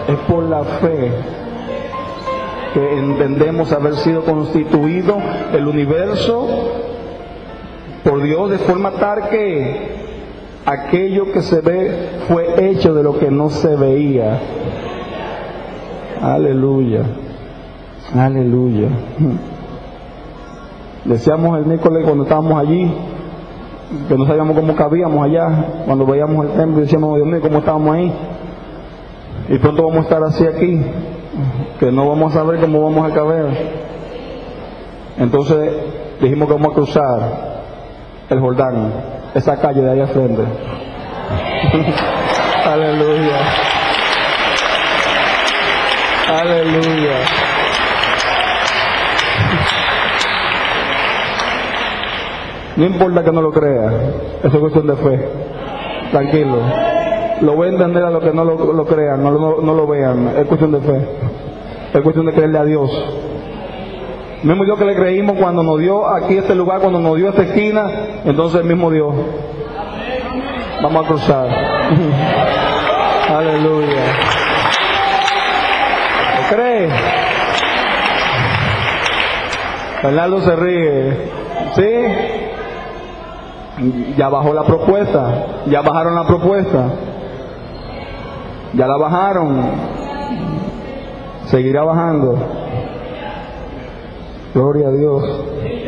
Es por la fe que entendemos haber sido constituido el universo por Dios de forma tal que aquello que se ve fue hecho de lo que no se veía. Aleluya, aleluya. Decíamos el miércoles cuando estábamos allí que no sabíamos cómo cabíamos allá, cuando veíamos el templo, decíamos, Dios mío, cómo estábamos ahí, y pronto vamos a estar así aquí, que no vamos a saber cómo vamos a caber. Entonces dijimos que vamos a cruzar el Jordán, esa calle de ahí al frente. Aleluya, aleluya. No importa que no lo crea, eso es cuestión de fe. Tranquilo. Lo voy a entender a los que no lo crean, no lo vean. Es cuestión de fe. Es cuestión de creerle a Dios. Mismo Dios que le creímos cuando nos dio aquí este lugar, cuando nos dio esta esquina, entonces el mismo Dios. Vamos a cruzar. Aleluya. ¿Lo cree? Fernando se ríe. ¿Sí? Ya bajó la propuesta, ya bajaron la propuesta, ya la bajaron, seguirá bajando. Gloria a Dios.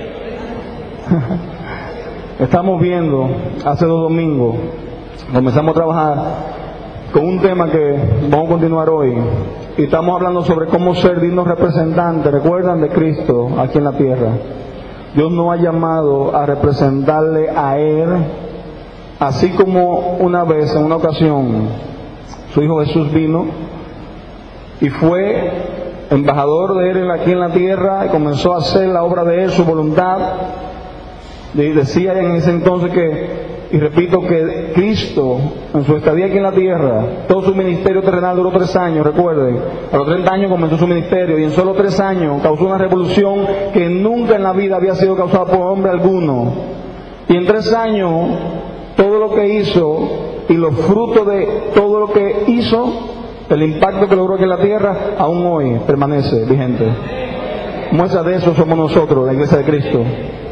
Estamos viendo, hace 2 domingos, comenzamos a trabajar con un tema que vamos a continuar hoy, y estamos hablando sobre cómo ser dignos representantes, recuerdan, de Cristo aquí en la tierra. Dios nos ha llamado a representarle a Él, así como una vez, en una ocasión, su Hijo Jesús vino y fue embajador de Él aquí en la tierra y comenzó a hacer la obra de Él, su voluntad. Y decía en ese entonces y repito, que Cristo, en su estadía aquí en la tierra, todo su ministerio terrenal duró 3 años, recuerden. A los 30 años comenzó su ministerio y en solo 3 años causó una revolución que nunca en la vida había sido causada por hombre alguno. Y en 3 años, todo lo que hizo y los frutos de todo lo que hizo, el impacto que logró aquí en la tierra, aún hoy permanece vigente. Muestra de eso somos nosotros, la Iglesia de Cristo.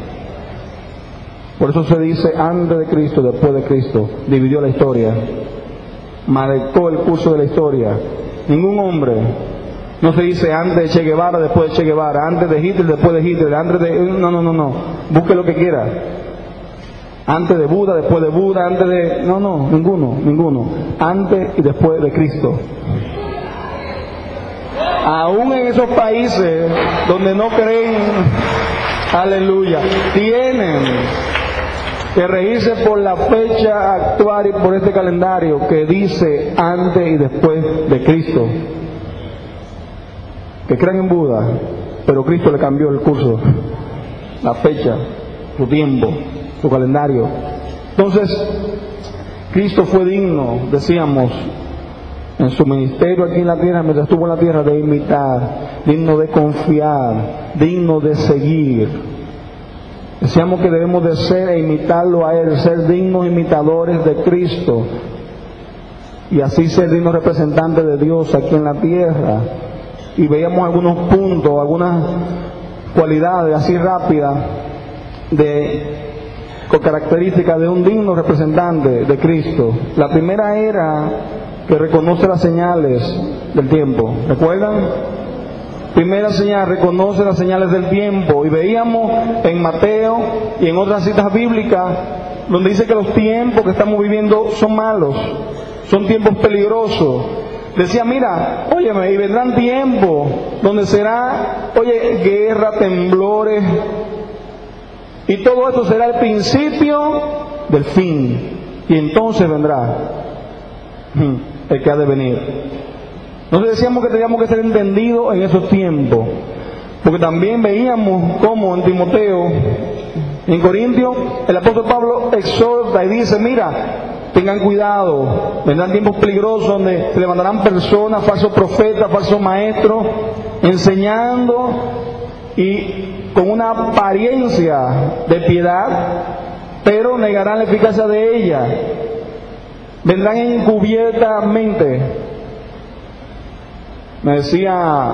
Por eso se dice antes de Cristo, después de Cristo. Dividió la historia, marcó el curso de la historia. Ningún hombre, no se dice antes de Che Guevara, después de Che Guevara, antes de Hitler, después de Hitler, antes de... No. Busque lo que quiera. Antes de Buda, después de Buda, antes de... No, ninguno. Antes y después de Cristo. Aún en esos países donde no creen, aleluya, tienen que regirse por la fecha actual y por este calendario que dice antes y después de Cristo. Que crean en Buda, pero Cristo le cambió el curso, la fecha, su tiempo, su calendario. Entonces, Cristo fue digno, decíamos, en su ministerio aquí en la tierra, mientras estuvo en la tierra, de imitar, digno de confiar, digno de seguir. Decíamos que debemos de ser e imitarlo a Él, ser dignos imitadores de Cristo y así ser dignos representantes de Dios aquí en la tierra. Y veíamos algunos puntos, algunas cualidades así rápidas con características de un digno representante de Cristo. La primera era que reconoce las señales del tiempo. ¿Recuerdan? Primera señal, reconoce las señales del tiempo. Y veíamos en Mateo y en otras citas bíblicas donde dice que los tiempos que estamos viviendo son malos, son tiempos peligrosos. Decía, mira, óyeme, y vendrán tiempos donde será, guerra, temblores, y todo esto será el principio del fin. Y entonces vendrá el que ha de venir. Entonces decíamos que teníamos que ser entendidos en esos tiempos, porque también veíamos cómo en Timoteo, en Corintios, el apóstol Pablo exhorta y dice, mira, tengan cuidado, vendrán tiempos peligrosos donde se levantarán personas, falsos profetas, falsos maestros, enseñando y con una apariencia de piedad, pero negarán la eficacia de ella. Vendrán encubiertamente. Me decía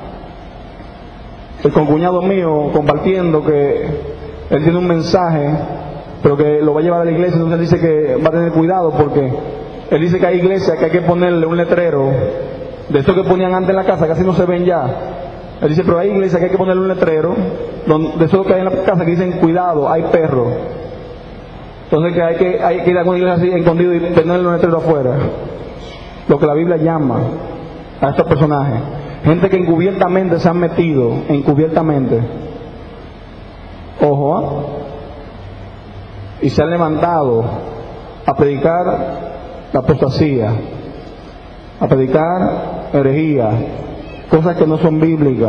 el concuñado mío compartiendo que él tiene un mensaje, pero que lo va a llevar a la iglesia. Entonces él dice que va a tener cuidado, porque él dice que hay iglesias que hay que ponerle un letrero de esto que ponían antes en la casa, casi no se ven ya. Él dice, pero hay iglesias que hay que ponerle un letrero de eso que hay en la casa, que dicen cuidado, hay perros. Entonces que hay que ir a una iglesia así escondido y tenerle un letrero afuera. Lo que la Biblia llama a estos personajes, gente que encubiertamente se han metido, encubiertamente, ojo, y se han levantado a predicar la apostasía, a predicar herejía, cosas que no son bíblicas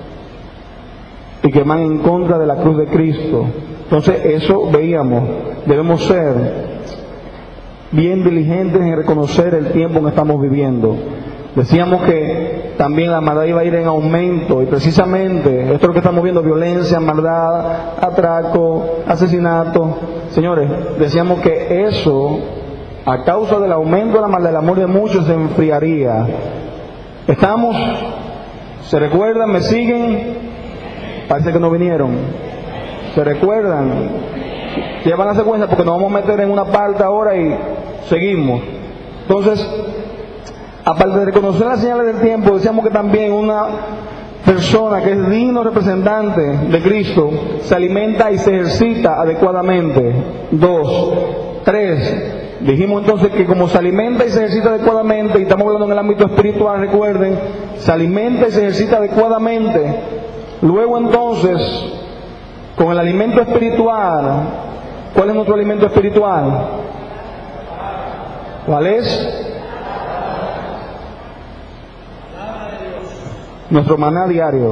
y que van en contra de la cruz de Cristo. Entonces eso veíamos, debemos ser bien diligentes en reconocer el tiempo en que estamos viviendo. Decíamos que también la maldad iba a ir en aumento, y precisamente esto es lo que estamos viendo: violencia, maldad, atraco, asesinato. Señores, decíamos que eso, a causa del aumento de la maldad, el amor de muchos se enfriaría. Estamos, ¿se recuerdan? ¿Me siguen? Parece que no vinieron. ¿Se recuerdan? Llevan la secuencia, porque nos vamos a meter en una parte ahora y seguimos. Entonces, aparte de reconocer las señales del tiempo, decíamos que también una persona que es digno representante de Cristo se alimenta y se ejercita adecuadamente. 2, 3. Dijimos entonces que como se alimenta y se ejercita adecuadamente, y estamos hablando en el ámbito espiritual, recuerden, se alimenta y se ejercita adecuadamente. Luego entonces, con el alimento espiritual, ¿cuál es nuestro alimento espiritual? ¿Cuál es? Nuestro maná diario.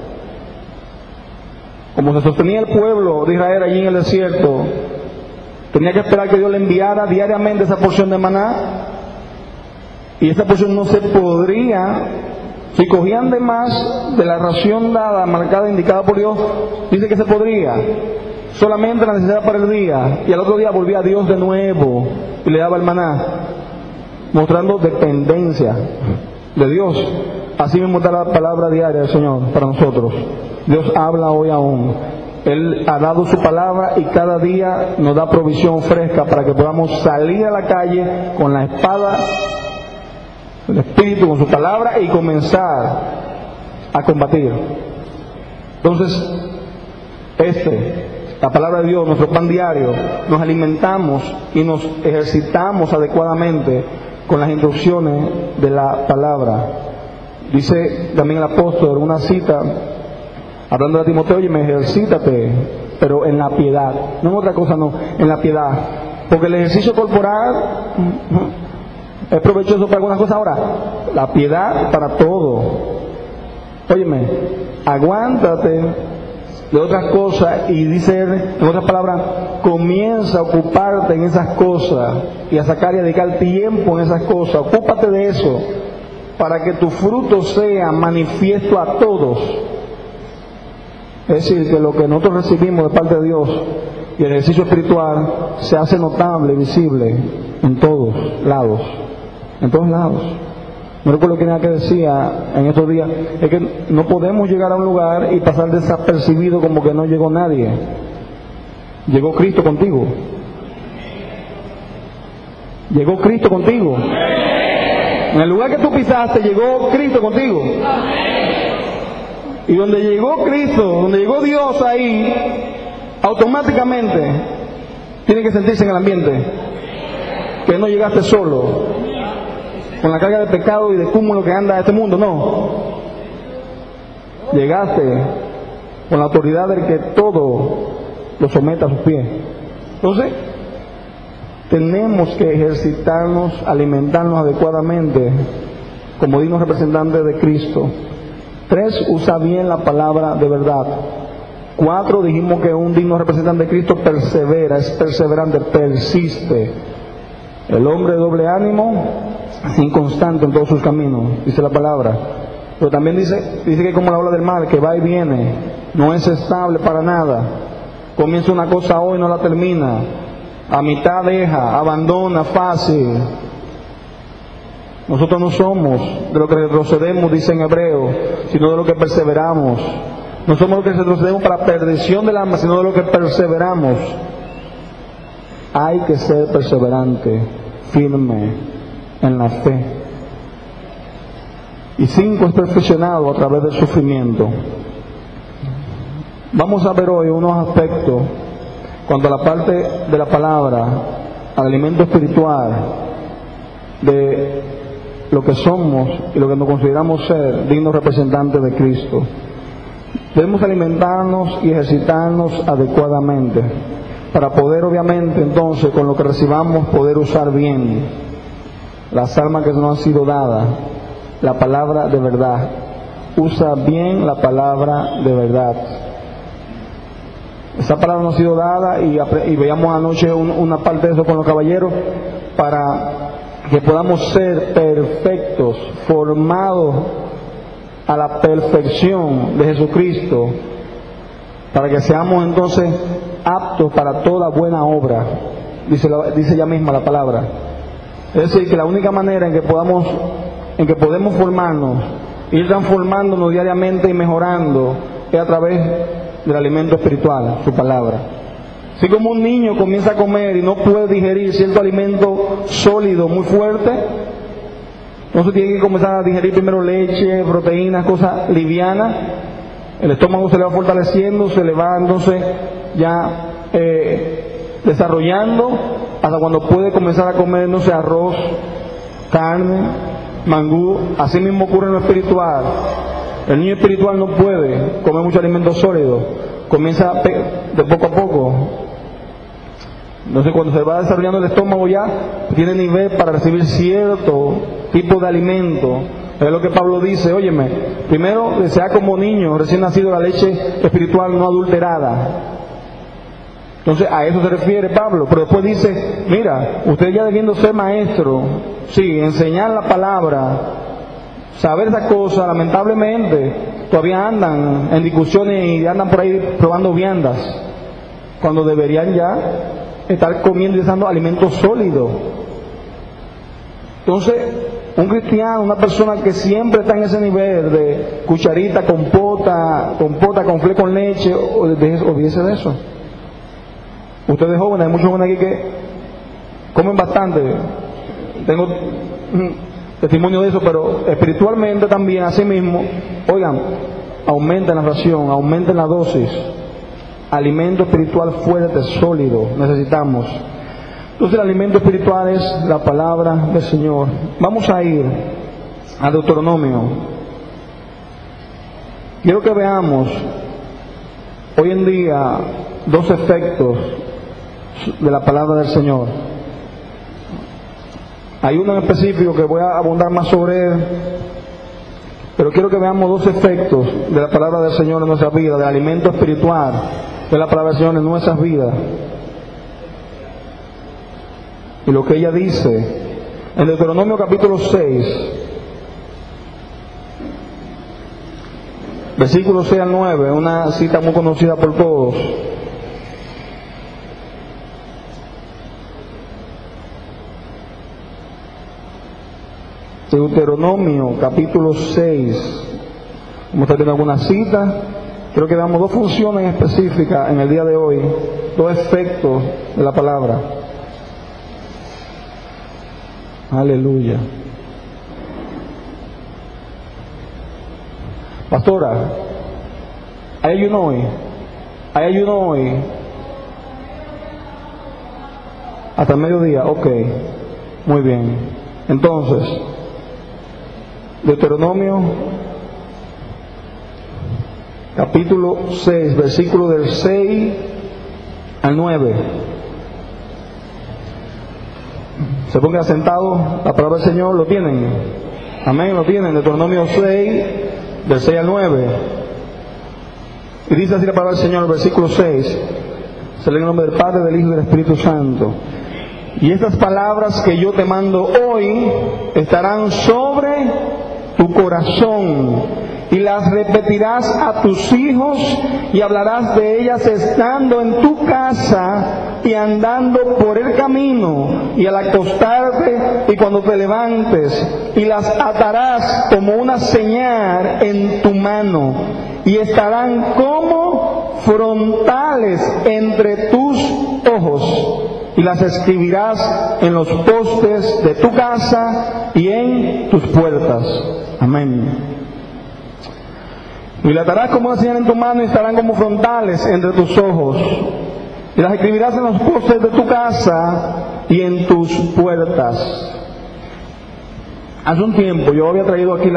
Como se sostenía el pueblo de Israel allí en el desierto, tenía que esperar que Dios le enviara diariamente esa porción de maná, y esa porción no se podría, si cogían de más de la ración dada, marcada, indicada por Dios, dice que se podría, solamente la necesidad para el día, y al otro día volvía a Dios de nuevo y le daba el maná, mostrando dependencia de Dios. Así mismo está la palabra diaria del Señor para nosotros. Dios habla hoy aún. Él ha dado su palabra y cada día nos da provisión fresca para que podamos salir a la calle con la espada del Espíritu, con su palabra, y comenzar a combatir. Entonces, la palabra de Dios, nuestro pan diario, nos alimentamos y nos ejercitamos adecuadamente con las instrucciones de la palabra. Dice también el apóstol en una cita, hablando de Timoteo: oye, ejercítate, pero en la piedad, no en otra cosa, no, en la piedad, porque el ejercicio corporal es provechoso para algunas cosas. Ahora, la piedad para todo. Óyeme, aguántate de otras cosas, y dice, en otras palabras, comienza a ocuparte en esas cosas y a sacar y a dedicar tiempo en esas cosas. Ocúpate de eso para que tu fruto sea manifiesto a todos. Es decir, que lo que nosotros recibimos de parte de Dios y el ejercicio espiritual se hace notable, visible en todos lados, en todos lados. No recuerdo quién era que decía en estos días, es que no podemos llegar a un lugar y pasar desapercibido como que no llegó nadie. Llegó Cristo contigo. Llegó Cristo contigo. En el lugar que tú pisaste, llegó Cristo contigo. Y donde llegó Cristo, donde llegó Dios ahí, automáticamente tiene que sentirse en el ambiente que no llegaste solo, con la carga de pecado y de cúmulo que anda este mundo, no. Llegaste con la autoridad del que todo lo somete a sus pies. Entonces, tenemos que ejercitarnos, alimentarnos adecuadamente como dignos representantes de Cristo. 3, usa bien la palabra de verdad. 4, dijimos que un digno representante de Cristo persevera, es perseverante, persiste. El hombre de doble ánimo es inconstante en todos sus caminos, dice la palabra. Pero también dice que como la ola del mar, que va y viene, no es estable para nada. Comienza una cosa hoy y no la termina. A mitad deja, abandona fácil. Nosotros no somos de lo que retrocedemos, dice en Hebreo, sino de lo que perseveramos. No somos los que retrocedemos para perdición del alma, sino de lo que perseveramos. Hay que ser perseverante, firme en la fe. Y 5, es perfeccionado a través del sufrimiento. Vamos a ver hoy unos aspectos cuanto a la parte de la palabra, al alimento espiritual, de lo que somos y lo que nos consideramos ser dignos representantes de Cristo. Debemos alimentarnos y ejercitarnos adecuadamente para poder, obviamente, entonces, con lo que recibamos, poder usar bien las armas que nos han sido dadas, la palabra de verdad. Usa bien la palabra de verdad. Esa palabra nos ha sido dada y veíamos anoche una parte de eso con los caballeros, para que podamos ser perfectos, formados a la perfección de Jesucristo, para que seamos entonces aptos para toda buena obra, dice ella misma la palabra. Es decir, que la única manera en que podemos formarnos, ir transformándonos diariamente y mejorando, es a través del alimento espiritual, su palabra. Así como un niño comienza a comer y no puede digerir cierto alimento sólido, muy fuerte, entonces tiene que comenzar a digerir primero leche, proteínas, cosas livianas. El estómago se le va fortaleciendo, se le va entonces ya desarrollando, hasta cuando puede comenzar a comer, no sé, arroz, carne, mangú. Así mismo ocurre en lo espiritual. El niño espiritual no puede comer mucho alimento sólido, comienza de poco a poco. Entonces, cuando se va desarrollando el estómago, ya tiene nivel para recibir cierto tipo de alimento. Es lo que Pablo dice: óyeme, primero desea como niño recién nacido la leche espiritual no adulterada. Entonces a eso se refiere Pablo, pero después dice: mira, usted ya debiendo ser maestro, sí, enseñar la palabra, saber esas cosas, lamentablemente todavía andan en discusiones y andan por ahí probando viandas, cuando deberían ya estar comiendo y usando alimentos sólidos. Entonces, un cristiano, una persona que siempre está en ese nivel de cucharita, compota con fle con leche, olvídese de eso. Ustedes jóvenes, hay muchos jóvenes aquí que comen bastante. Tengo testimonio de eso, pero espiritualmente también, así mismo, oigan, aumenten la ración, aumenten la dosis. Alimento espiritual fuerte, sólido, necesitamos. Entonces el alimento espiritual es la palabra del Señor. Vamos a ir a Deuteronomio. Quiero que veamos hoy en día 2 efectos de la palabra del Señor. Hay uno en específico que voy a abundar más sobre él, pero quiero que veamos 2 efectos de la palabra del Señor en nuestra vida, del alimento espiritual de la palabra del Señor en nuestras vidas. Y lo que ella dice en Deuteronomio capítulo 6, versículos 6 al 9, una cita muy conocida por todos. Deuteronomio capítulo 6. Como usted tiene alguna cita, creo que damos 2 funciones específicas en el día de hoy, 2 efectos de la palabra. Aleluya. Pastora, ¿hay ayuno hoy? ¿Hay ayuno hoy? Hasta el mediodía, ok. Muy bien. Entonces, Deuteronomio capítulo 6, versículo del 6 al 9. Se pongan sentados, la palabra del Señor, ¿lo tienen? Amén, lo tienen. Deuteronomio 6, del 6 al 9. Y dice así la palabra del Señor, el versículo 6. Se lee en el nombre del Padre, del Hijo y del Espíritu Santo. Y estas palabras que yo te mando hoy estarán sobre tu corazón, y las repetirás a tus hijos, y hablarás de ellas estando en tu casa y andando por el camino, y al acostarte y cuando te levantes, y las atarás como una señal en tu mano, y estarán como frontales entre tus ojos, y las escribirás en los postes de tu casa y en tus puertas. Amén. Y las atarás como una señal en tu mano y estarán como frontales entre tus ojos. Y las escribirás en los postes de tu casa y en tus puertas. Hace un tiempo yo había traído aquí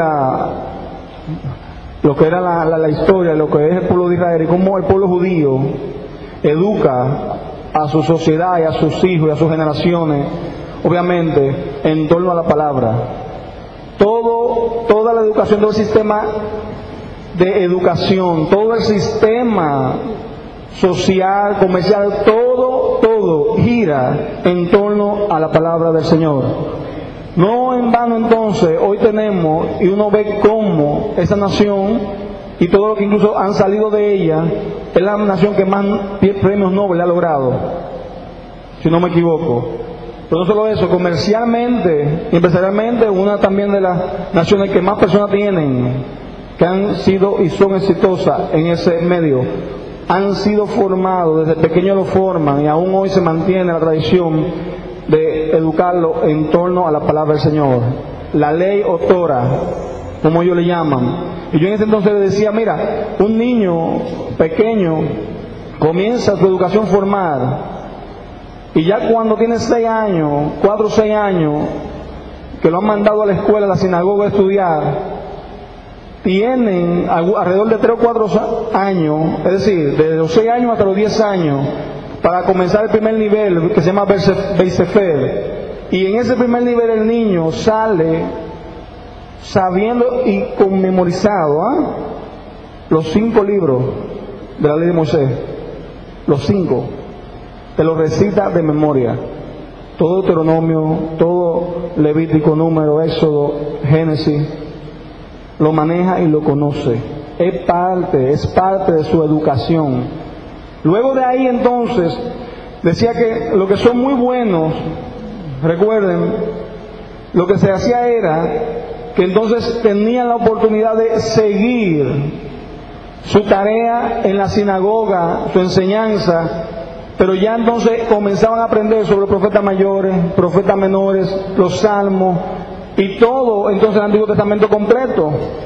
lo que era la historia, lo que es el pueblo de Israel y cómo el pueblo judío educa a su sociedad y a sus hijos y a sus generaciones, obviamente, en torno a la palabra. Toda la educación, todo el sistema de educación, todo el sistema social, comercial, todo gira en torno a la palabra del Señor. No en vano entonces, hoy tenemos, y uno ve cómo esa nación, y todo lo que incluso han salido de ella, es la nación que más premios Nobel ha logrado, si no me equivoco. Pero no solo eso, comercialmente y empresarialmente, una también de las naciones que más personas tienen, que han sido y son exitosas en ese medio, han sido formados, desde pequeños lo forman, y aún hoy se mantiene la tradición de educarlo en torno a la palabra del Señor, la ley o Torah, como ellos le llaman. Y yo en ese entonces le decía, mira, un niño pequeño comienza su educación formal, y ya cuando tiene 6 años, 4 o 6 años, que lo han mandado a la escuela, a la sinagoga a estudiar, tienen alrededor de 3 o 4 años, es decir, desde los 6 años hasta los 10 años, para comenzar el primer nivel, que se llama Beisefer. Y en ese primer nivel el niño sale sabiendo y con memorizado los 5 libros de la ley de Moisés. Los 5. Te los recita de memoria. Todo Deuteronomio, todo Levítico, Número, Éxodo, Génesis. Lo maneja y lo conoce. Es parte de su educación. Luego de ahí entonces, decía que los que son muy buenos, recuerden, lo que se hacía era que entonces tenían la oportunidad de seguir su tarea en la sinagoga, su enseñanza, pero ya entonces comenzaban a aprender sobre los profetas mayores, profetas menores, los salmos, y todo entonces el Antiguo Testamento completo.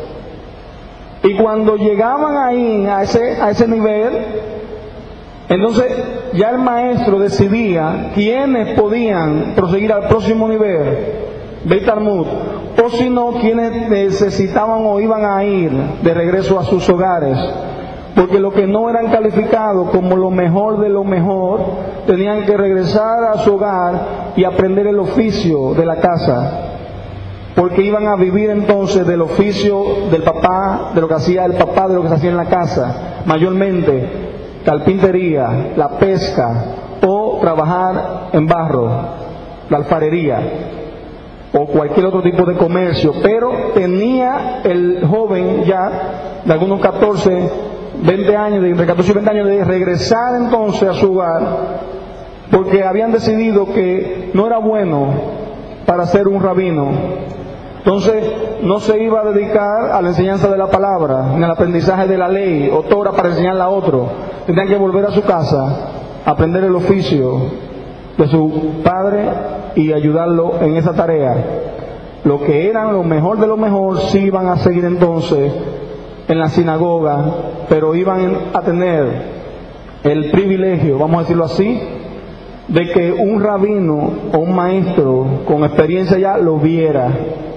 Y cuando llegaban ahí a ese nivel, entonces ya el maestro decidía quiénes podían proseguir al próximo nivel del Talmud, o si no, quienes necesitaban o iban a ir de regreso a sus hogares, porque los que no eran calificados como lo mejor de lo mejor, tenían que regresar a su hogar y aprender el oficio de la casa, porque iban a vivir entonces del oficio del papá, de lo que hacía el papá, de lo que se hacía en la casa, mayormente carpintería, la pesca, o trabajar en barro, la alfarería, o cualquier otro tipo de comercio. Pero tenía el joven ya de algunos 14, 20 años, entre 14 y 20 años, de regresar entonces a su hogar, porque habían decidido que no era bueno para ser un rabino. Entonces no se iba a dedicar a la enseñanza de la palabra, ni al aprendizaje de la ley o Torah para enseñarla a otro. Tenían que volver a su casa, aprender el oficio de su padre y ayudarlo en esa tarea. Lo que eran lo mejor de lo mejor sí iban a seguir entonces en la sinagoga, pero iban a tener el privilegio, vamos a decirlo así, de que un rabino o un maestro con experiencia ya lo viera.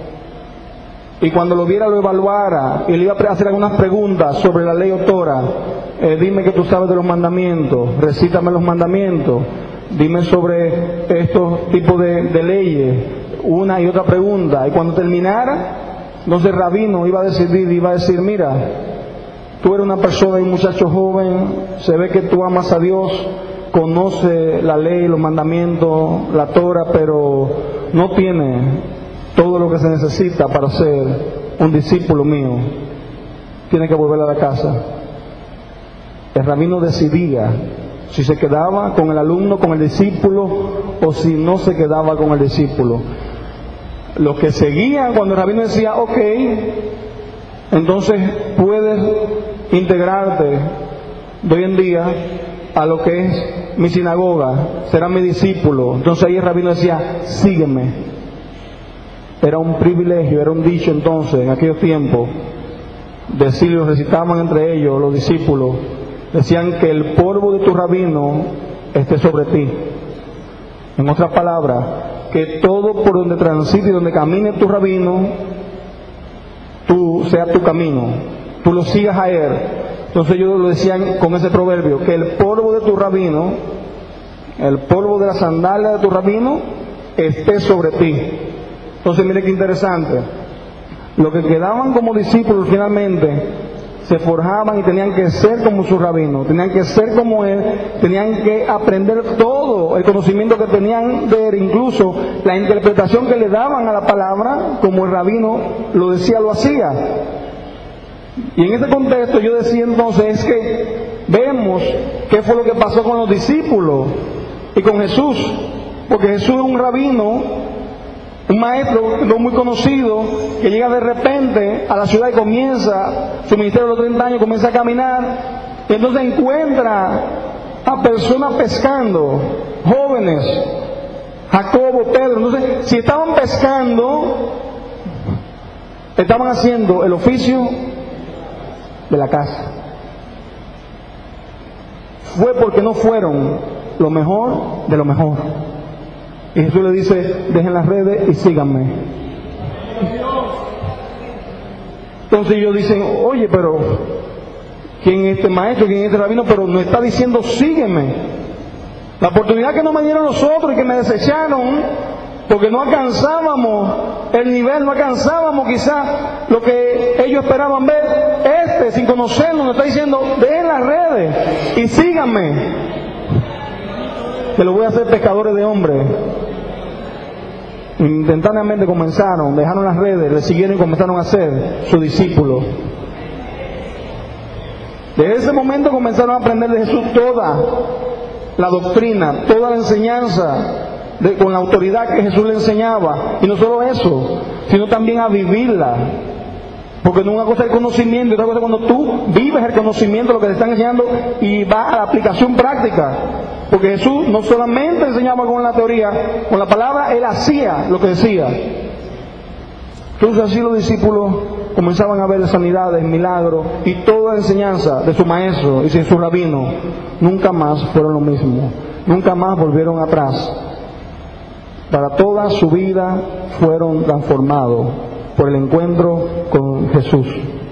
Y cuando lo viera, lo evaluara y le iba a hacer algunas preguntas sobre la ley o Torah. Dime que tú sabes de los mandamientos, recítame los mandamientos, dime sobre estos tipos de leyes, una y otra pregunta. Y cuando terminara, entonces el rabino iba a decidir, iba a decir, mira, tú eres una persona y un muchacho joven, se ve que tú amas a Dios, conoce la ley, los mandamientos, la Torah, pero no tiene todo lo que se necesita para ser un discípulo mío. Tiene que volver a la casa. El rabino decidía si se quedaba con el alumno, con el discípulo, o si no se quedaba con el discípulo. Los que seguían, cuando el rabino decía, ok, entonces puedes integrarte de hoy en día a lo que es mi sinagoga, será mi discípulo. Entonces ahí el rabino decía, sígueme. Era un privilegio, era un dicho entonces, en aquellos tiempos, decirlo, recitaban entre ellos los discípulos, decían que el polvo de tu rabino esté sobre ti. En otras palabras, que todo por donde transite y donde camine tu rabino, tú sea tu camino, tú lo sigas a él. Entonces ellos lo decían con ese proverbio, que el polvo de tu rabino, el polvo de la sandalia de tu rabino, esté sobre ti. Entonces mire qué interesante, los que quedaban como discípulos finalmente se forjaban y tenían que ser como su rabino, tenían que ser como él, tenían que aprender todo el conocimiento que tenían de él, incluso la interpretación que le daban a la palabra, como el rabino lo decía, lo hacía. Y en ese contexto yo decía entonces es que vemos qué fue lo que pasó con los discípulos y con Jesús, porque Jesús es un rabino, un maestro no muy conocido, que llega de repente a la ciudad y comienza su ministerio de los 30 años, comienza a caminar, y entonces encuentra a personas pescando, jóvenes, Jacobo, Pedro. Entonces, si estaban pescando, estaban haciendo el oficio de la casa. Fue porque no fueron lo mejor de lo mejor. Y Jesús le dice, dejen las redes y síganme. Entonces ellos dicen, oye, pero ¿quién es este maestro? ¿Quién es este rabino? Pero nos está diciendo, sígueme. La oportunidad que no me dieron los otros y que me desecharon, porque no alcanzábamos el nivel, no alcanzábamos quizás lo que ellos esperaban ver. Sin conocerlo, nos está diciendo, dejen las redes y síganme, que lo voy a hacer pescadores de hombres. Instantáneamente comenzaron, dejaron las redes, le siguieron y comenzaron a ser sus discípulos. Desde ese momento comenzaron a aprender de Jesús toda la doctrina, toda la enseñanza, con la autoridad que Jesús le enseñaba. Y no solo eso, sino también a vivirla. Porque no una cosa es el conocimiento, y otra cosa es cuando tú vives el conocimiento, lo que te están enseñando, y vas a la aplicación práctica. Porque Jesús no solamente enseñaba con la teoría, con la palabra, Él hacía lo que decía. Entonces así los discípulos comenzaban a ver sanidades, milagros, y toda la enseñanza de su maestro y de su rabino. Nunca más fueron lo mismo, nunca más volvieron atrás. Para toda su vida fueron transformados por el encuentro con Jesús.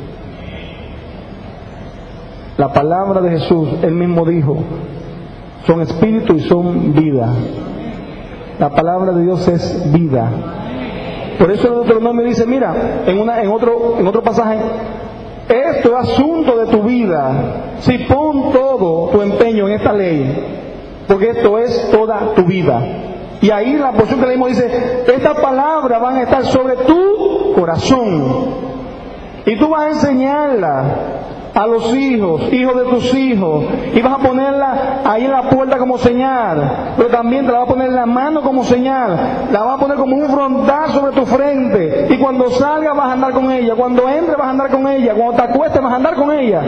La palabra de Jesús, Él mismo dijo, son espíritu y son vida. La palabra de Dios es vida. Por eso el Deuteronomio dice, mira, en otro pasaje, esto es asunto de tu vida. Si pon todo tu empeño en esta ley, porque esto es toda tu vida. Y ahí la porción que leímos dice, estas palabras van a estar sobre tu corazón. Y tú vas a enseñarla a los hijos de tus hijos, y vas a ponerla ahí en la puerta como señal, pero también te la vas a poner en la mano como señal, la vas a poner como un frontal sobre tu frente, y cuando salgas vas a andar con ella, cuando entres vas a andar con ella, cuando te acuestes vas a andar con ella,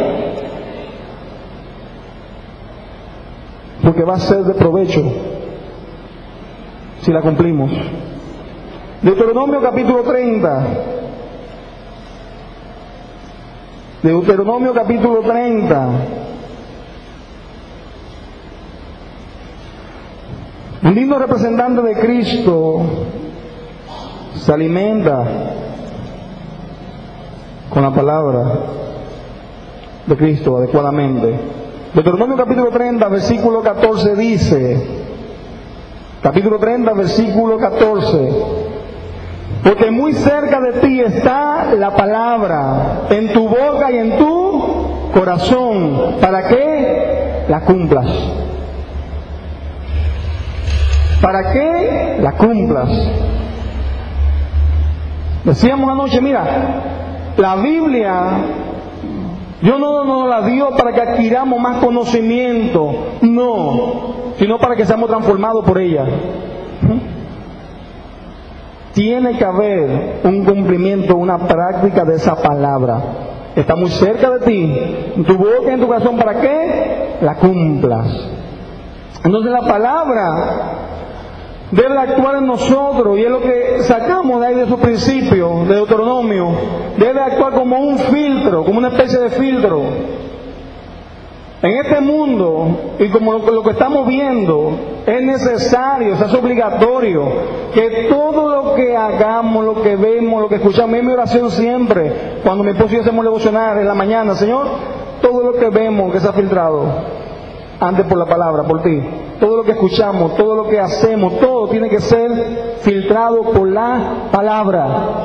porque va a ser de provecho si la cumplimos. Deuteronomio capítulo 30. Deuteronomio capítulo 30. Un digno representante de Cristo se alimenta con la palabra de Cristo adecuadamente. Deuteronomio capítulo 30, versículo 14 dice, capítulo 30, versículo 14, porque muy cerca de ti está la palabra, en tu boca y en tu corazón, para que la cumplas. Para que la cumplas. Decíamos anoche, mira, la Biblia Dios no nos la dio para que adquiramos más conocimiento, no, sino para que seamos transformados por ella. Tiene que haber un cumplimiento, una práctica de esa palabra. Está muy cerca de ti, en tu boca y en tu corazón, ¿para qué? La cumplas. Entonces la palabra debe actuar en nosotros, y es lo que sacamos de ahí de esos principios de Deuteronomio. Debe actuar como un filtro, como una especie de filtro. En este mundo, y como lo que estamos viendo, es necesario, es obligatorio, que todo lo que hagamos, lo que vemos, lo que escuchamos, es mi oración siempre, cuando mi esposo y yo hacemos devocional en la mañana, Señor, todo lo que vemos que se ha filtrado, antes por la palabra, por ti, todo lo que escuchamos, todo lo que hacemos, todo tiene que ser filtrado por la palabra.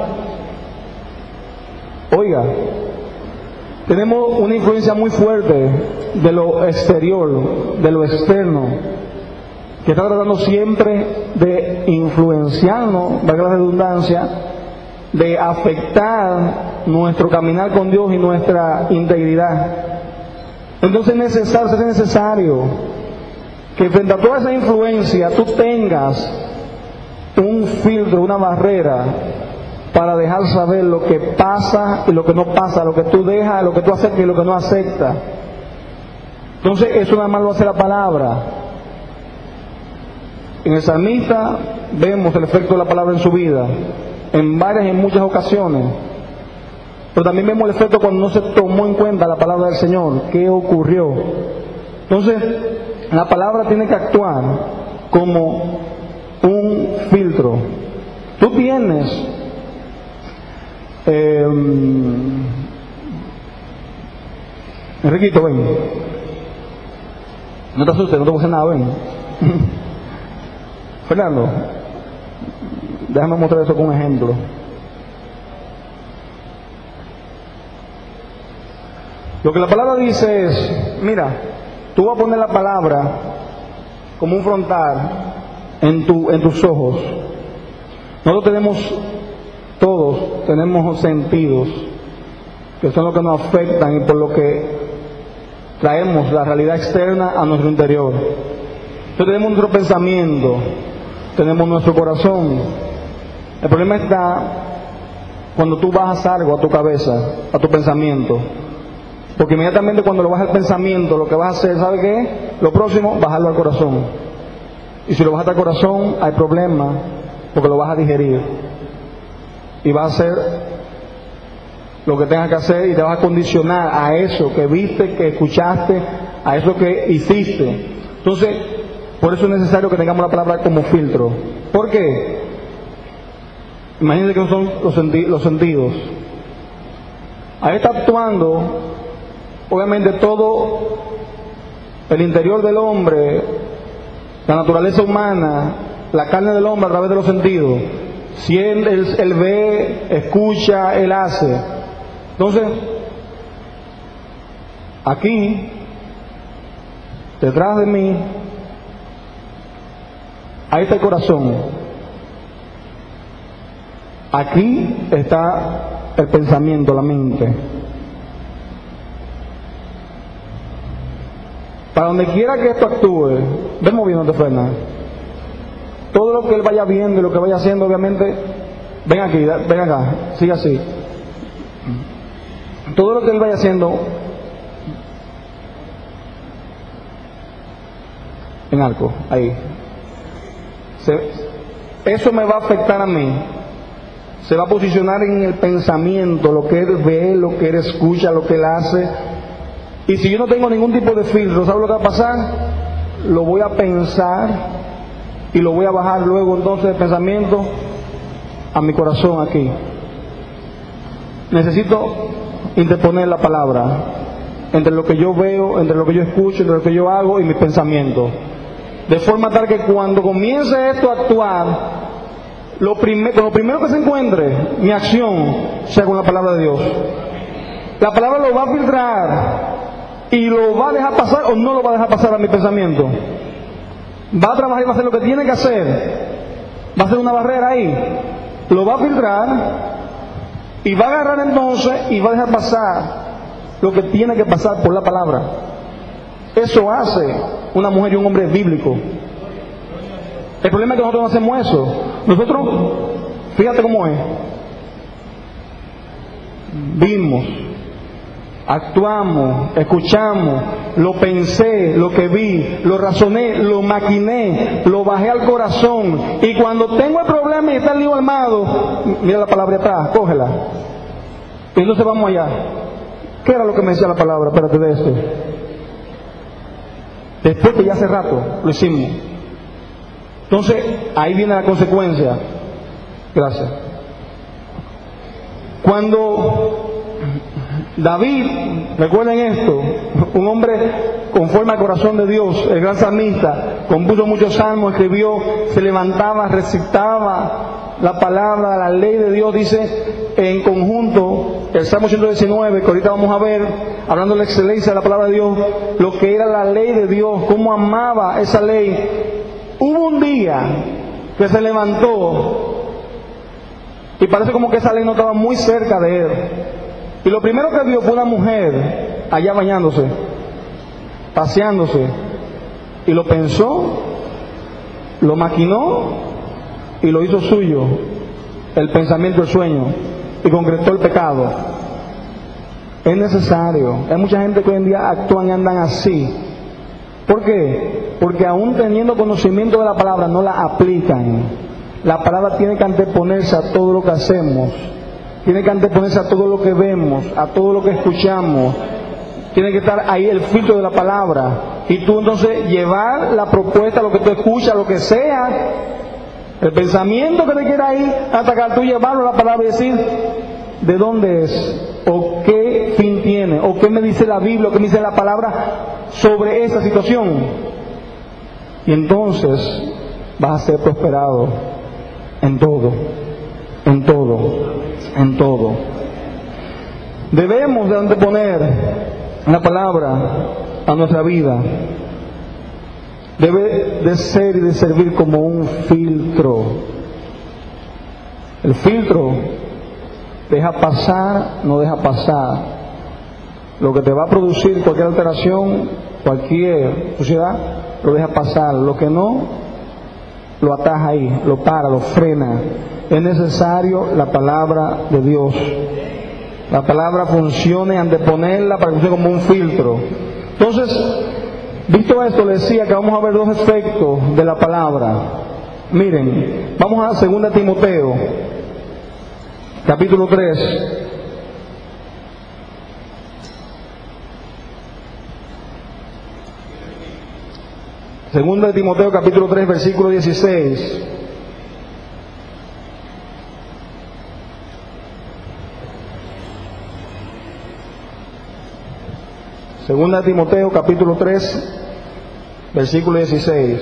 Oiga, tenemos una influencia muy fuerte de lo exterior, de lo externo, que está tratando siempre de influenciarnos, valga la redundancia, de afectar nuestro caminar con Dios y nuestra integridad. Entonces es necesario que frente a toda esa influencia tú tengas un filtro, una barrera, para dejar saber lo que pasa y lo que no pasa, lo que tú dejas, lo que tú aceptas y lo que no aceptas. Entonces eso nada más lo hace la palabra. En el salmista vemos el efecto de la palabra en su vida, en muchas ocasiones. Pero también vemos el efecto cuando no se tomó en cuenta la palabra del Señor. ¿Qué ocurrió? Entonces la palabra tiene que actuar como un filtro. Tú tienes Enriquito, ven. No te asustes, no te puse nada, ven. Fernando, déjame mostrar eso con un ejemplo. Lo que la palabra dice es, mira, tú vas a poner la palabra como un frontal en tus ojos. Todos tenemos sentidos que son los que nos afectan y por lo que traemos la realidad externa a nuestro interior. Entonces tenemos nuestro pensamiento, tenemos nuestro corazón. El problema está cuando tú bajas algo a tu cabeza, a tu pensamiento, porque inmediatamente cuando lo bajas al pensamiento, lo que vas a hacer, ¿sabe qué es? Lo próximo, bajarlo al corazón. Y si lo bajas al corazón, hay problema, porque lo vas a digerir y vas a hacer lo que tengas que hacer y te vas a condicionar a eso que viste, que escuchaste, a eso que hiciste. Entonces, por eso es necesario que tengamos la palabra como filtro. ¿Por qué? Imagínense que no son los sentidos. Ahí está actuando, obviamente, todo el interior del hombre, la naturaleza humana, la carne del hombre a través de los sentidos. Si él ve, escucha, él hace. Entonces, aquí, detrás de mí, ahí está el corazón. Aquí está el pensamiento, la mente. Para donde quiera que esto actúe, ven moviéndote, Fernando. Todo lo que él vaya viendo y lo que vaya haciendo, obviamente, ven aquí, ven acá, sigue así. Todo lo que él vaya haciendo en arco, ahí. Eso me va a afectar a mí. Se va a posicionar en el pensamiento, lo que él ve, lo que él escucha, lo que él hace. Y si yo no tengo ningún tipo de filtro, ¿sabe lo que va a pasar? Lo voy a pensar y lo voy a bajar luego entonces de pensamiento a mi corazón aquí. Necesito interponer la palabra entre lo que yo veo, entre lo que yo escucho, entre lo que yo hago y mis pensamientos. De forma tal que cuando comience esto a actuar, lo primero que se encuentre, mi acción sea con la palabra de Dios. La palabra lo va a filtrar y lo va a dejar pasar o no lo va a dejar pasar a mi pensamiento. Va a trabajar y va a hacer lo que tiene que hacer. Va a hacer una barrera ahí. Lo va a filtrar y va a agarrar entonces y va a dejar pasar lo que tiene que pasar por la palabra. Eso hace una mujer y un hombre bíblico. El problema es que nosotros no hacemos eso. Nosotros, fíjate cómo es. Vimos, actuamos, escuchamos, lo pensé, lo que vi, lo razoné, lo maquiné, lo bajé al corazón, y cuando tengo el problema y está el lío armado, mira la palabra atrás, cógela, y entonces vamos allá. ¿Qué era lo que me decía la palabra? Espérate de esto. Después que ya hace rato lo hicimos. Entonces ahí viene la consecuencia. Gracias. Cuando David, recuerden esto, un hombre conforme al corazón de Dios, el gran salmista, compuso muchos salmos, escribió, se levantaba, recitaba la palabra, la ley de Dios, dice en conjunto, el Salmo 119, que ahorita vamos a ver, hablando de la excelencia de la palabra de Dios, lo que era la ley de Dios, cómo amaba esa ley. Hubo un día que se levantó y parece como que esa ley no estaba muy cerca de él. Y lo primero que vio fue una mujer allá bañándose, paseándose, y lo pensó, lo maquinó y lo hizo suyo, el pensamiento, el sueño, y concretó el pecado. Es necesario. Hay mucha gente que hoy en día actúan y andan así. ¿Por qué? Porque aún teniendo conocimiento de la palabra no la aplican. La palabra tiene que anteponerse a todo lo que hacemos. Tiene que anteponerse a todo lo que vemos, a todo lo que escuchamos. Tiene que estar ahí el filtro de la palabra. Y tú entonces llevar la propuesta, lo que tú escuchas, lo que sea, el pensamiento que te quiera ir a atacar, tú llevarlo a la palabra y decir, ¿de dónde es? ¿O qué fin tiene? ¿O qué me dice la Biblia? ¿O qué me dice la palabra sobre esa situación? Y entonces vas a ser prosperado en todo, en todo, en todo. Debemos de anteponer la palabra a nuestra vida. Debe de ser y de servir como un filtro. El filtro deja pasar, no deja pasar. Lo que te va a producir cualquier alteración, cualquier suciedad, lo deja pasar. Lo que no, lo ataja ahí, lo para, lo frena. Es necesario la palabra de Dios. La palabra funcione, anteponerla para que funcione como un filtro. Entonces, visto esto, le decía que vamos a ver dos efectos de la palabra. Miren, vamos a 2 Timoteo, capítulo 3. Segunda de Timoteo, capítulo 3, versículo 16. Segunda de Timoteo, capítulo 3, versículo 16.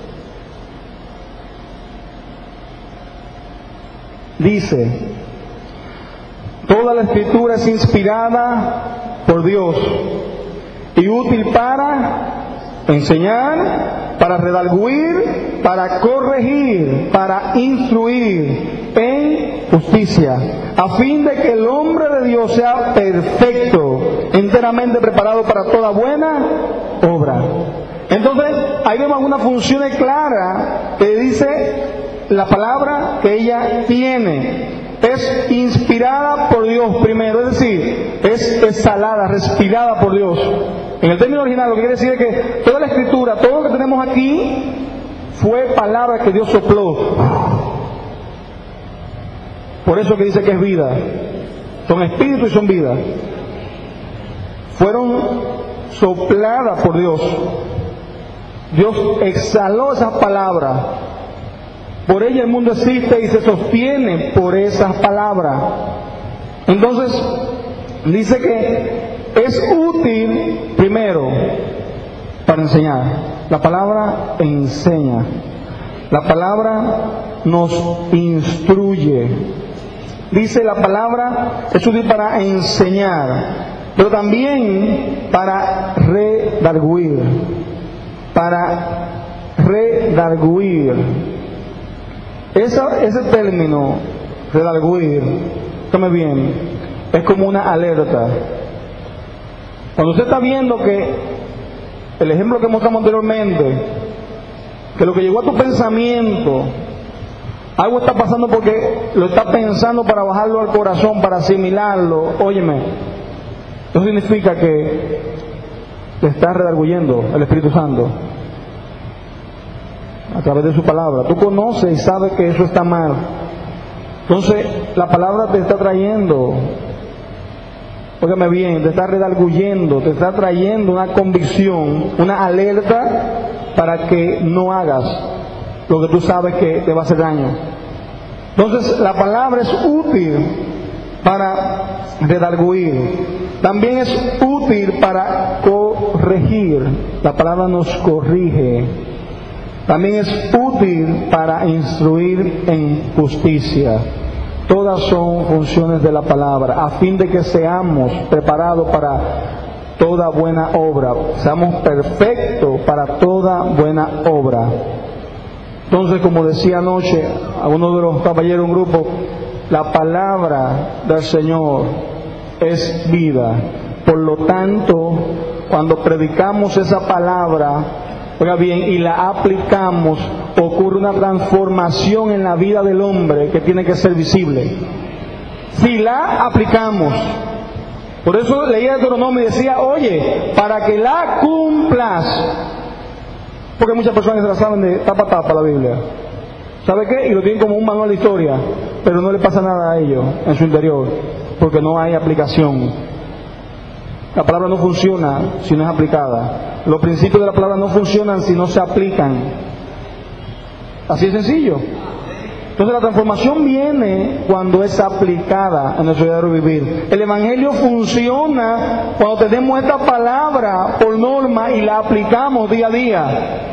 Dice, toda la escritura es inspirada por Dios y útil para enseñar, para redarguir, para corregir, para instruir en justicia, a fin de que el hombre de Dios sea perfecto, enteramente preparado para toda buena obra. Entonces, ahí vemos algunas funciones claras que dice la palabra que ella tiene. Es inspirada por Dios primero, es decir, es exhalada, respirada por Dios. En el término original lo que quiere decir es que toda la escritura, todo lo que tenemos aquí, fue palabra que Dios sopló. Por eso que dice que es vida. Son espíritu y son vida. Fueron sopladas por Dios. Dios exhaló esas palabras. Por ella el mundo existe y se sostiene por esas palabras. Entonces, dice que es útil, primero, para enseñar. La palabra enseña. La palabra nos instruye. Dice la palabra es útil para enseñar, pero también para redarguir. Para redarguir. Ese término, redarguir, tome bien, es como una alerta. Cuando usted está viendo que el ejemplo que mostramos anteriormente, que lo que llegó a tu pensamiento, algo está pasando porque lo está pensando para bajarlo al corazón, para asimilarlo, óyeme, eso significa que te está redarguyendo el Espíritu Santo a través de su palabra. Tú conoces y sabes que eso está mal. Entonces la palabra te está trayendo, óigame bien, te está redarguyendo, te está trayendo una convicción, una alerta para que no hagas lo que tú sabes que te va a hacer daño. Entonces la palabra es útil para redarguir, también es útil para corregir. La palabra nos corrige. También es útil para instruir en justicia. Todas son funciones de la palabra, a fin de que seamos preparados para toda buena obra, seamos perfectos para toda buena obra. Entonces, como decía anoche a uno de los caballeros de un grupo, la palabra del Señor es vida. Por lo tanto, cuando predicamos esa palabra, oiga bien, y la aplicamos, ocurre una transformación en la vida del hombre que tiene que ser visible. Si la aplicamos, por eso leía Deuteronomio y decía, oye, para que la cumplas, porque muchas personas se la saben de tapa a tapa la Biblia, ¿sabe qué? Y lo tienen como un manual de historia, pero no le pasa nada a ellos en su interior, porque no hay aplicación. La palabra no funciona si no es aplicada. Los principios de la palabra no funcionan si no se aplican. Así de sencillo. Entonces la transformación viene cuando es aplicada en nuestro diario vivir. El Evangelio funciona cuando tenemos esta palabra por norma y la aplicamos día a día.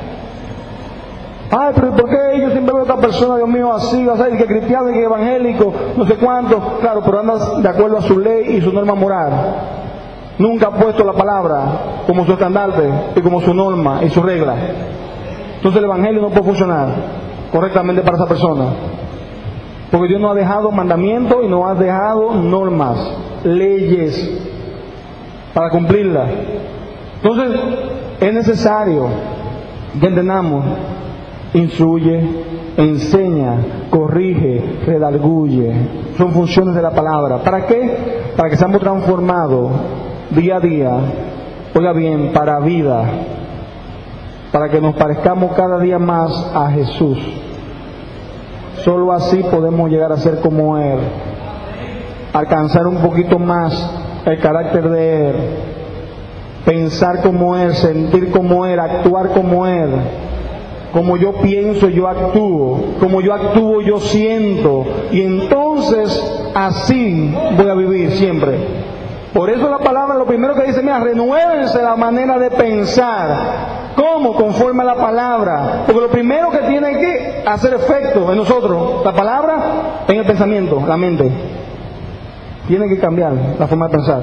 Ay, pero ¿por qué yo siempre veo a esta persona, Dios mío, así, y que cristiano y que evangélico, no sé cuánto? Claro, pero anda de acuerdo a su ley y su norma moral. Nunca ha puesto la palabra como su estandarte y como su norma y su regla. Entonces el Evangelio no puede funcionar correctamente para esa persona, porque Dios no ha dejado mandamientos y no ha dejado normas, leyes para cumplirlas. Entonces es necesario que entendamos: instruye, enseña, corrige, redarguye. Son funciones de la palabra. ¿Para qué? Para que seamos transformados día a día, oiga bien, para vida, para que nos parezcamos cada día más a Jesús. Solo así podemos llegar a ser como Él, alcanzar un poquito más el carácter de Él, pensar como Él, sentir como Él, actuar como Él. Como yo pienso, yo actúo. Como yo actúo, yo siento. Y entonces así voy a vivir siempre. Por eso la palabra lo primero que dice, mira, renuévense la manera de pensar. ¿Cómo? Conforme a la palabra. Porque lo primero que tiene que hacer efecto en nosotros, la palabra, en el pensamiento, la mente. Tiene que cambiar la forma de pensar.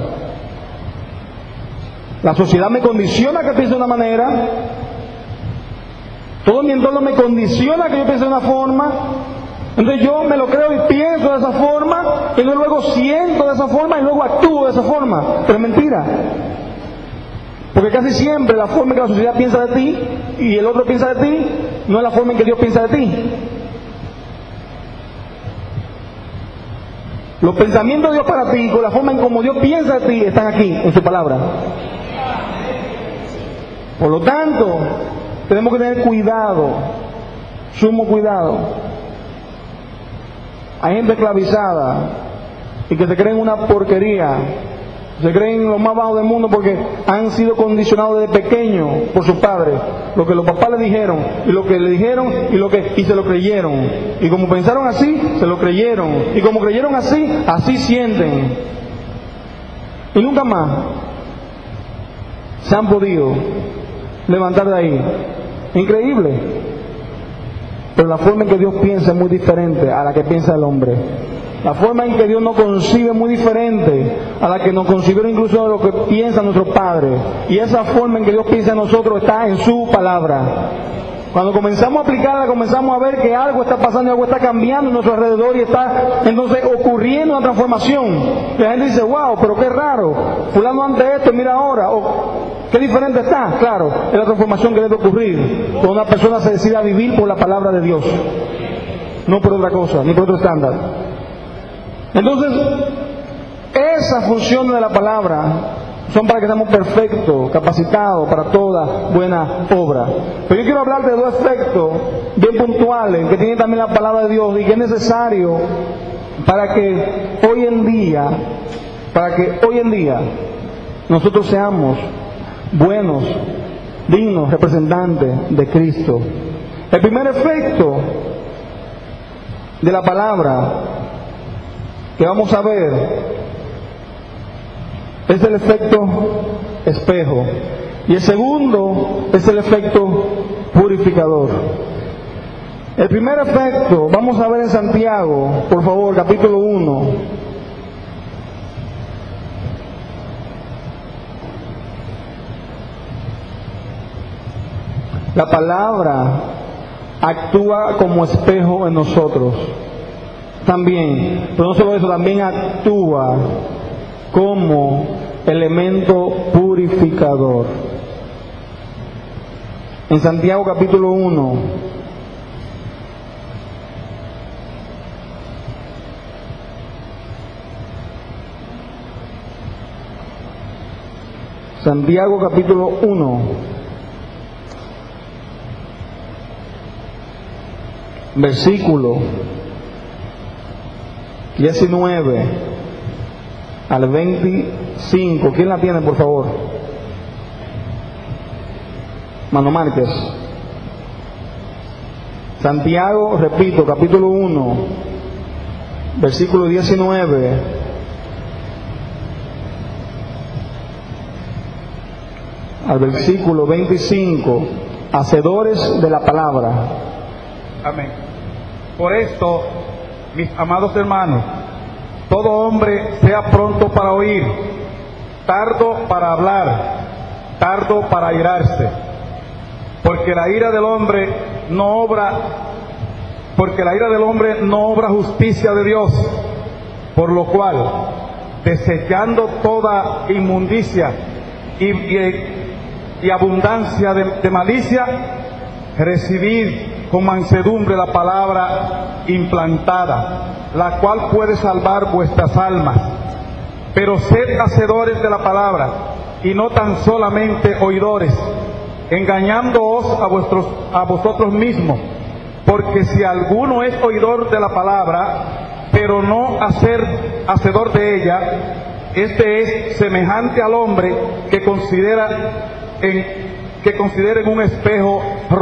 La sociedad me condiciona que piense de una manera. Todo mi entorno me condiciona que yo piense de una forma. Entonces yo me lo creo y pienso de esa forma, y luego siento de esa forma y luego actúo de esa forma. Pero es mentira. Porque casi siempre la forma en que la sociedad piensa de ti y el otro piensa de ti no es la forma en que Dios piensa de ti. Los pensamientos de Dios para ti, con la forma en como Dios piensa de ti, están aquí, en su palabra. Por lo tanto, tenemos que tener cuidado, sumo cuidado. Hay gente esclavizada y que se creen una porquería, se creen lo más bajo del mundo porque han sido condicionados desde pequeños por sus padres. Lo que los papás le dijeron y lo que le dijeron y se lo creyeron. Y como pensaron así, se lo creyeron. Y como creyeron así, así sienten. Y nunca más se han podido levantar de ahí. Increíble. Pero la forma en que Dios piensa es muy diferente a la que piensa el hombre. La forma en que Dios nos concibe es muy diferente a la que nos concibieron incluso de lo que piensan nuestros padres. Y esa forma en que Dios piensa en nosotros está en su palabra. Cuando comenzamos a aplicarla, comenzamos a ver que algo está pasando, algo está cambiando en nuestro alrededor y está entonces ocurriendo una transformación. Y la gente dice, wow, pero qué raro, fulano antes de esto, mira ahora, o qué diferente está. Claro, es la transformación que debe ocurrir cuando una persona se decide a vivir por la palabra de Dios, no por otra cosa, ni por otro estándar. Entonces, esas funciones de la palabra son para que seamos perfectos, capacitados para toda buena obra. Pero yo quiero hablar de dos aspectos bien puntuales que tiene también la palabra de Dios y que es necesario para que hoy en día nosotros seamos buenos, dignos representantes de Cristo. El primer efecto de la palabra que vamos a ver es el efecto espejo, y el segundo es el efecto purificador. El primer efecto vamos a ver en Santiago, por favor, capítulo 1. La palabra actúa como espejo en nosotros también, pero no solo eso, también actúa como elemento purificador. En Santiago capítulo 1, Santiago capítulo 1, versículo 19 al 25. ¿Quién la tiene, por favor? Mano Márquez. Santiago, repito, capítulo 1, versículo 19 al versículo 25. Hacedores de la palabra. Amén. Por esto, mis amados hermanos, todo hombre sea pronto para oír, tardo para hablar, tardo para airarse, porque la ira del hombre no obra justicia de Dios, por lo cual, desechando toda inmundicia y abundancia de malicia, recibid con mansedumbre la palabra implantada, la cual puede salvar vuestras almas. Pero sed hacedores de la palabra, y no tan solamente oidores, engañándoos a vosotros mismos, porque si alguno es oidor de la palabra, pero no hacedor de ella, este es semejante al hombre que considera en un espejo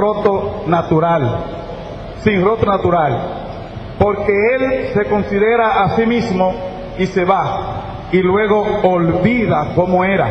sin roto natural, porque él se considera a sí mismo y se va, y luego olvida cómo era.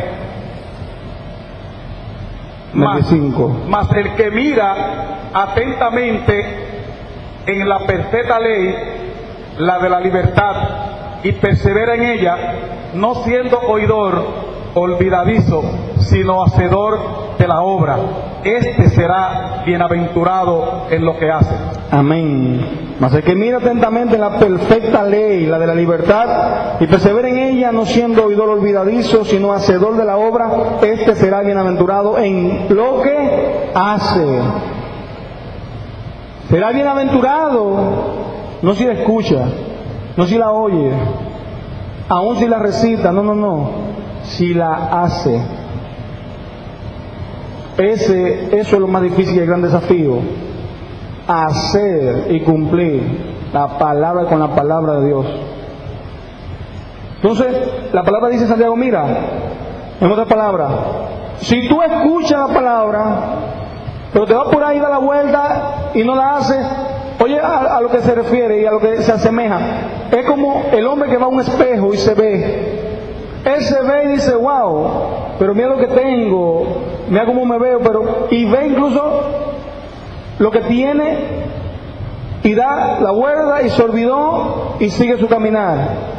Mas el que mira atentamente en la perfecta ley, la de la libertad, y persevera en ella, no siendo oidor olvidadizo, sino hacedor de la obra, este será bienaventurado en lo que hace. Amén. Mas el que mira atentamente en la perfecta ley, la de la libertad, y persevera en ella, no siendo oidor olvidadizo, sino hacedor de la obra, este será bienaventurado en lo que hace. Será bienaventurado, no si la escucha, no si la oye, aun si la recita, no, si la hace. Eso es lo más difícil y el gran desafío, hacer y cumplir la palabra con la palabra de Dios. Entonces, la palabra dice Santiago, mira, en otras palabras, si tú escuchas la palabra, pero te vas por ahí, da la vuelta y no la haces, oye a lo que se refiere y a lo que se asemeja. Es como el hombre que va a un espejo y se ve. Él se ve y dice, wow, pero mira lo que tengo, mira cómo me veo, y ve incluso lo que tiene y da la vuelta y se olvidó y sigue su caminar.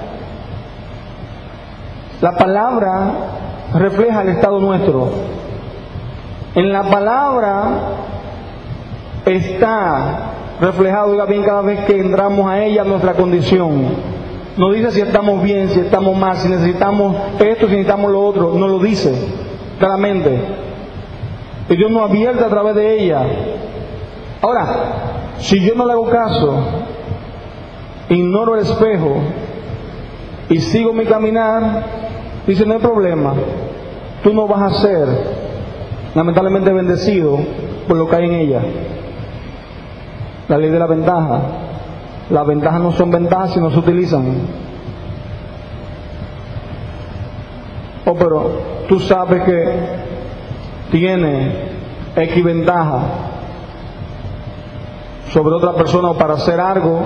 La palabra refleja el estado nuestro. En la palabra está reflejado, oiga bien, cada vez que entramos a ella, nuestra condición. No dice si estamos bien, si estamos mal, si necesitamos esto, si necesitamos lo otro. No lo dice claramente. Y Dios nos advierte a través de ella. Ahora, si yo no le hago caso, ignoro el espejo y sigo mi caminar, dice, no hay problema. Tú no vas a ser lamentablemente bendecido por lo que hay en ella. La ley de la ventaja. Las ventajas no son ventajas si no se utilizan. Oh, pero tú sabes que tiene X ventaja sobre otra persona o para hacer algo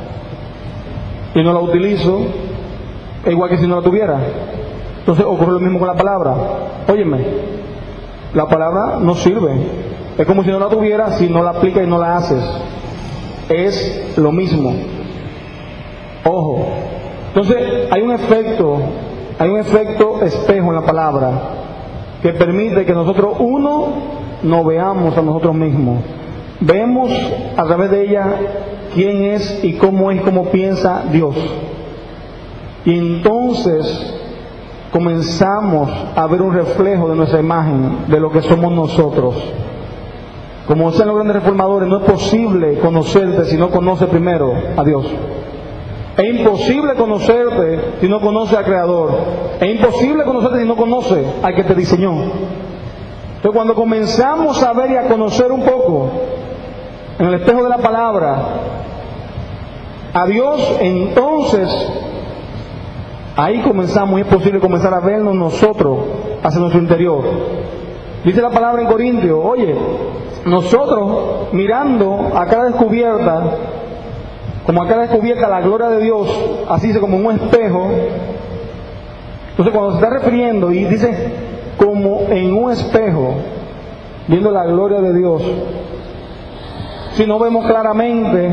y no la utilizo, es igual que si no la tuviera. Entonces ocurre lo mismo con la palabra. Óyeme, la palabra no sirve. Es como si no la tuviera si no la aplicas y no la haces. Es lo mismo. Ojo. Entonces hay un efecto espejo en la palabra que permite que nosotros, uno, nos veamos a nosotros mismos. Vemos a través de ella quién es y cómo piensa Dios. Y entonces comenzamos a ver un reflejo de nuestra imagen, de lo que somos nosotros. Como dicen los grandes reformadores, no es posible conocerte si no conoces primero a Dios. Es imposible conocerte si no conoces al Creador. Es imposible conocerte si no conoces al que te diseñó. Entonces, cuando comenzamos a ver y a conocer un poco en el espejo de la palabra a Dios, entonces ahí comenzamos, y es posible comenzar a vernos nosotros hacia nuestro interior. Dice la palabra en Corintios, oye, nosotros mirando a cada descubierta, como a cada descubierta la gloria de Dios, así dice, como en un espejo. Entonces cuando se está refiriendo y dice como en un espejo, viendo la gloria de Dios, si no vemos claramente,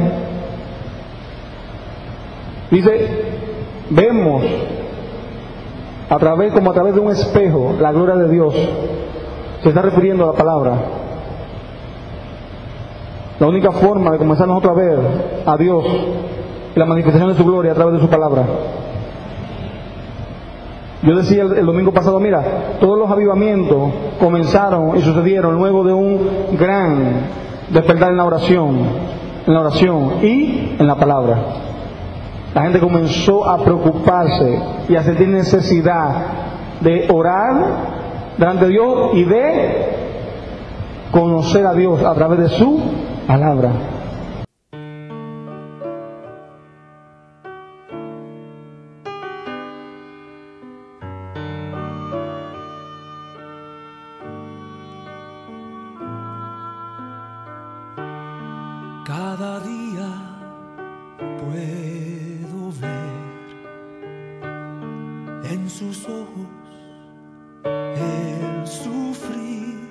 dice, vemos como a través de un espejo la gloria de Dios. Se está refiriendo a la palabra. La única forma de comenzar nosotros a ver a Dios y la manifestación de su gloria a través de su palabra. Yo decía el domingo pasado, mira, todos los avivamientos comenzaron y sucedieron luego de un gran despertar en la oración y en la palabra. La gente comenzó a preocuparse y a sentir necesidad de orar delante de Dios y de conocer a Dios a través de su palabra. Cada día puedo ver en sus ojos el sufrir,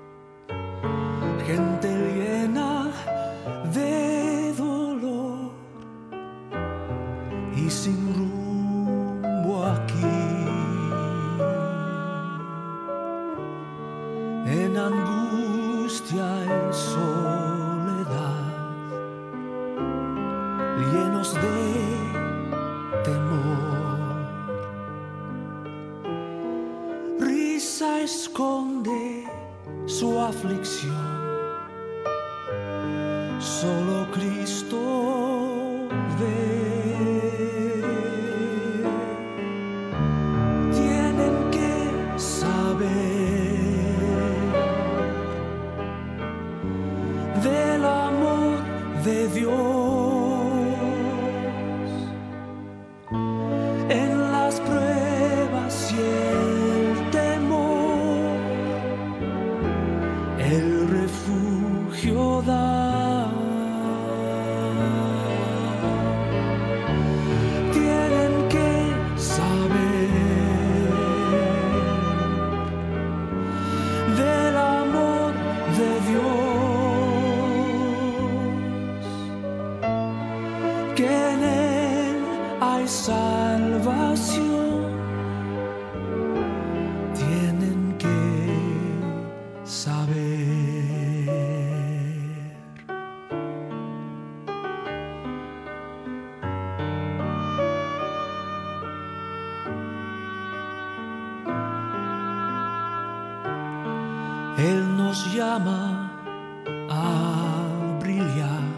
gente llena de dolor y sin rumbo aquí, en angustia y soledad, llenos de temor. Risa esconde su aflicción, solo Cristo ve. Tienen que saber del amor de Dios. En las pruebas y el temor, el refugio da. nos llama a brillar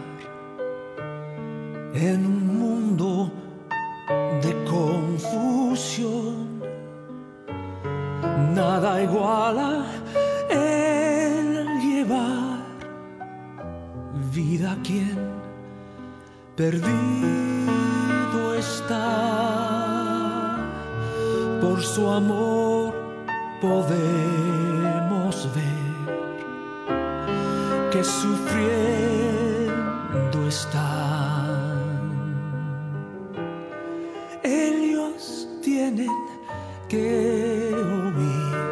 en un mundo de confusión. Nada iguala el llevar vida a quien perdido está. Por su amor podemos ver que sufriendo están. Ellos tienen que oír,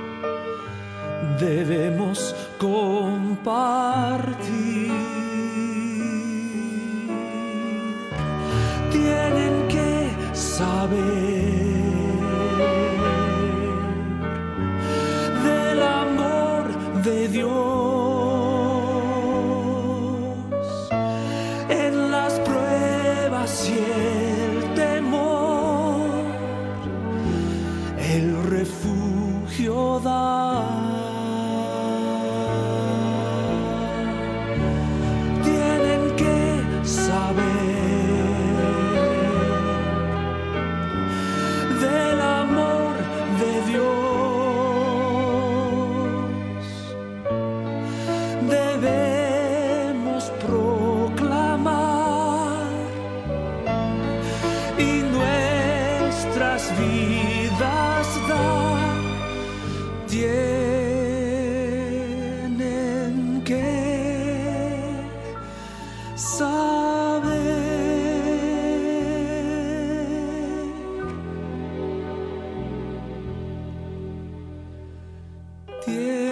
debemos compartir. Tienen que saber del amor de Dios en las pruebas y el temor. El refugio da. Tienen que saber del amor de Dios. Debemos proclamar y nuestras vidas dar. Tienen que saber. Tienen